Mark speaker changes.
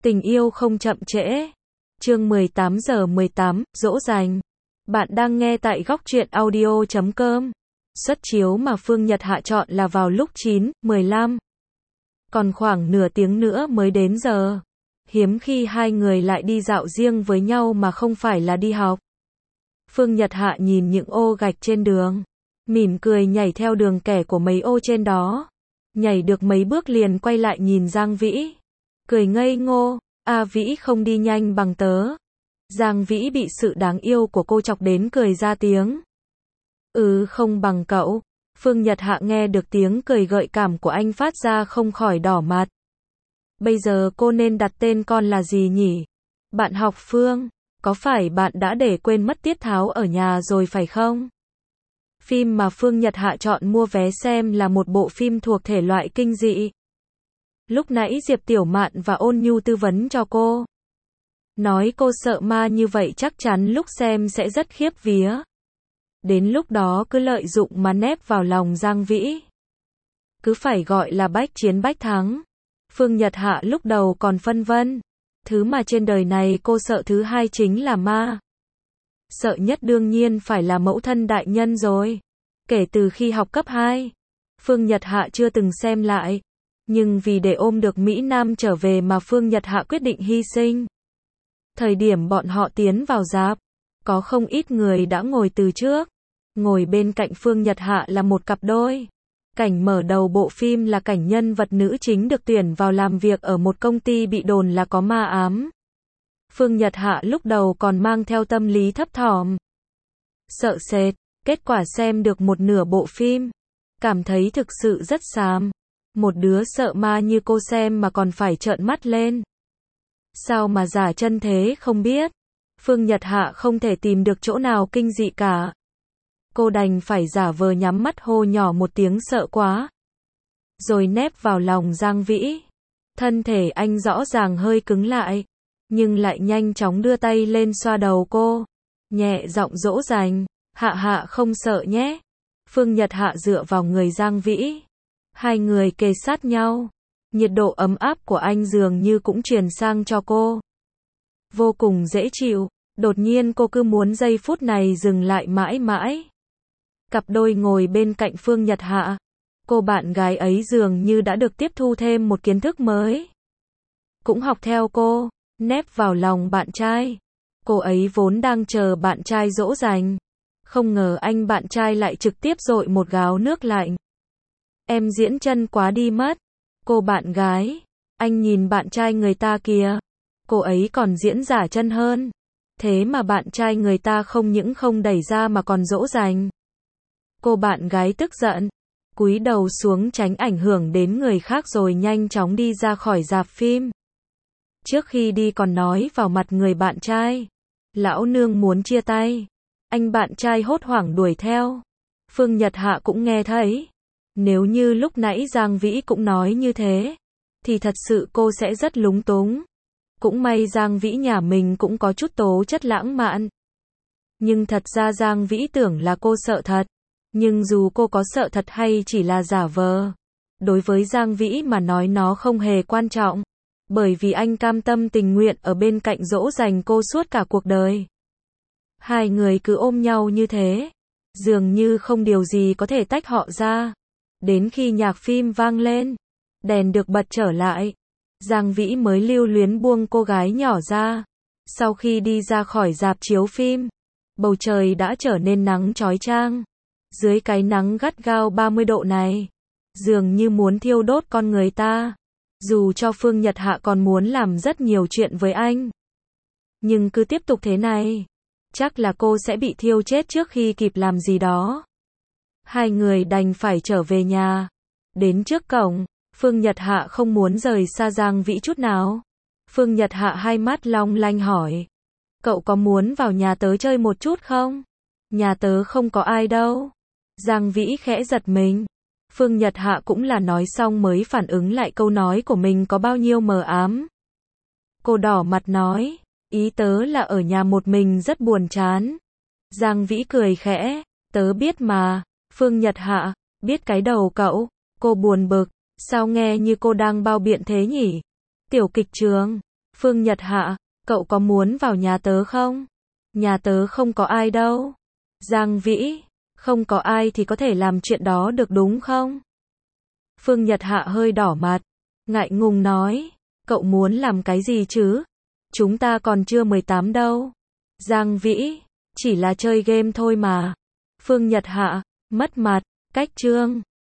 Speaker 1: Tình yêu không chậm trễ. Chương 18:18, dỗ dành. Bạn đang nghe tại góc truyện audio.com. Suất chiếu mà Phương Nhật Hạ chọn là vào lúc 9:15. Còn khoảng nửa tiếng nữa mới đến giờ. Hiếm khi hai người lại đi dạo riêng với nhau mà không phải là đi học. Phương Nhật Hạ nhìn những ô gạch trên đường, mỉm cười nhảy theo đường kẻ của mấy ô trên đó. Nhảy được mấy bước liền quay lại nhìn Giang Vĩ. Cười ngây ngô, Vĩ không đi nhanh bằng tớ. Giang Vĩ bị sự đáng yêu của cô chọc đến cười ra tiếng. Không bằng cậu. Phương Nhật Hạ nghe được tiếng cười gợi cảm của anh phát ra không khỏi đỏ mặt. Bây giờ cô nên đặt tên con là gì nhỉ? Bạn học Phương, có phải bạn đã để quên mất tiết tháo ở nhà rồi phải không? Phim mà Phương Nhật Hạ chọn mua vé xem là một bộ phim thuộc thể loại kinh dị. Lúc nãy Diệp Tiểu Mạn và Ôn Nhu tư vấn cho cô. Nói cô sợ ma như vậy chắc chắn lúc xem sẽ rất khiếp vía. Đến lúc đó cứ lợi dụng mà nép vào lòng Giang Vĩ. Cứ phải gọi là bách chiến bách thắng. Phương Nhật Hạ lúc đầu còn phân vân. Thứ mà trên đời này cô sợ thứ hai chính là ma. Sợ nhất đương nhiên phải là mẫu thân đại nhân rồi. Kể từ khi học cấp 2, Phương Nhật Hạ chưa từng xem lại. Nhưng vì để ôm được Mỹ Nam trở về mà Phương Nhật Hạ quyết định hy sinh. Thời điểm bọn họ tiến vào rạp, có không ít người đã ngồi từ trước. Ngồi bên cạnh Phương Nhật Hạ là một cặp đôi. Cảnh mở đầu bộ phim là cảnh nhân vật nữ chính được tuyển vào làm việc ở một công ty bị đồn là có ma ám. Phương Nhật Hạ lúc đầu còn mang theo tâm lý thấp thỏm, sợ sệt, kết quả xem được một nửa bộ phim, cảm thấy thực sự rất xàm. Một đứa sợ ma như cô xem mà còn phải trợn mắt lên. Sao mà giả chân thế không biết. Phương Nhật Hạ không thể tìm được chỗ nào kinh dị cả. Cô đành phải giả vờ nhắm mắt hô nhỏ một tiếng sợ quá. Rồi nép vào lòng Giang Vĩ. Thân thể anh rõ ràng hơi cứng lại, nhưng lại nhanh chóng đưa tay lên xoa đầu cô. Nhẹ giọng dỗ dành, Hạ Hạ không sợ nhé. Phương Nhật Hạ dựa vào người Giang Vĩ. Hai người kề sát nhau. Nhiệt độ ấm áp của anh dường như cũng truyền sang cho cô. Vô cùng dễ chịu. Đột nhiên cô cứ muốn giây phút này dừng lại mãi mãi. Cặp đôi ngồi bên cạnh Phương Nhật Hạ. Cô bạn gái ấy dường như đã được tiếp thu thêm một kiến thức mới. Cũng học theo cô, nép vào lòng bạn trai. Cô ấy vốn đang chờ bạn trai dỗ dành. Không ngờ anh bạn trai lại trực tiếp dội một gáo nước lạnh. Em diễn chân quá đi mất. Cô bạn gái, anh nhìn bạn trai người ta kìa. Cô ấy còn diễn giả chân hơn. Thế mà bạn trai người ta không những không đẩy ra mà còn dỗ dành. Cô bạn gái tức giận, cúi đầu xuống tránh ảnh hưởng đến người khác rồi nhanh chóng đi ra khỏi rạp phim. Trước khi đi còn nói vào mặt người bạn trai, lão nương muốn chia tay. Anh bạn trai hốt hoảng đuổi theo. Phương Nhật Hạ cũng nghe thấy. Nếu như lúc nãy Giang Vĩ cũng nói như thế, thì thật sự cô sẽ rất lúng túng. Cũng may Giang Vĩ nhà mình cũng có chút tố chất lãng mạn. Nhưng thật ra Giang Vĩ tưởng là cô sợ thật. Nhưng dù cô có sợ thật hay chỉ là giả vờ, đối với Giang Vĩ mà nói nó không hề quan trọng. Bởi vì anh cam tâm tình nguyện ở bên cạnh dỗ dành cô suốt cả cuộc đời. Hai người cứ ôm nhau như thế, dường như không điều gì có thể tách họ ra. Đến khi nhạc phim vang lên, đèn được bật trở lại, Giang Vĩ mới lưu luyến buông cô gái nhỏ ra. Sau khi đi ra khỏi rạp chiếu phim, bầu trời đã trở nên nắng chói chang. Dưới cái nắng gắt gao 30 độ này, dường như muốn thiêu đốt con người ta. Dù cho Phương Nhật Hạ còn muốn làm rất nhiều chuyện với anh, nhưng cứ tiếp tục thế này, chắc là cô sẽ bị thiêu chết trước khi kịp làm gì đó. Hai người đành phải trở về nhà. Đến trước cổng, Phương Nhật Hạ không muốn rời xa Giang Vĩ chút nào. Phương Nhật Hạ hai mắt long lanh hỏi. Cậu có muốn vào nhà tớ chơi một chút không? Nhà tớ không có ai đâu. Giang Vĩ khẽ giật mình. Phương Nhật Hạ cũng là nói xong mới phản ứng lại câu nói của mình có bao nhiêu mờ ám. Cô đỏ mặt nói, ý tớ là ở nhà một mình rất buồn chán. Giang Vĩ cười khẽ, tớ biết mà. Phương Nhật Hạ, biết cái đầu cậu. Cô buồn bực, sao nghe như cô đang bao biện thế nhỉ? Tiểu kịch trường. Phương Nhật Hạ, cậu có muốn vào nhà tớ không? Nhà tớ không có ai đâu. Giang Vĩ, không có ai thì có thể làm chuyện đó được đúng không? Phương Nhật Hạ hơi đỏ mặt, ngại ngùng nói, cậu muốn làm cái gì chứ? Chúng ta còn chưa 18 đâu. Giang Vĩ, chỉ là chơi game thôi mà. Phương Nhật Hạ, mất mặt, cách chương.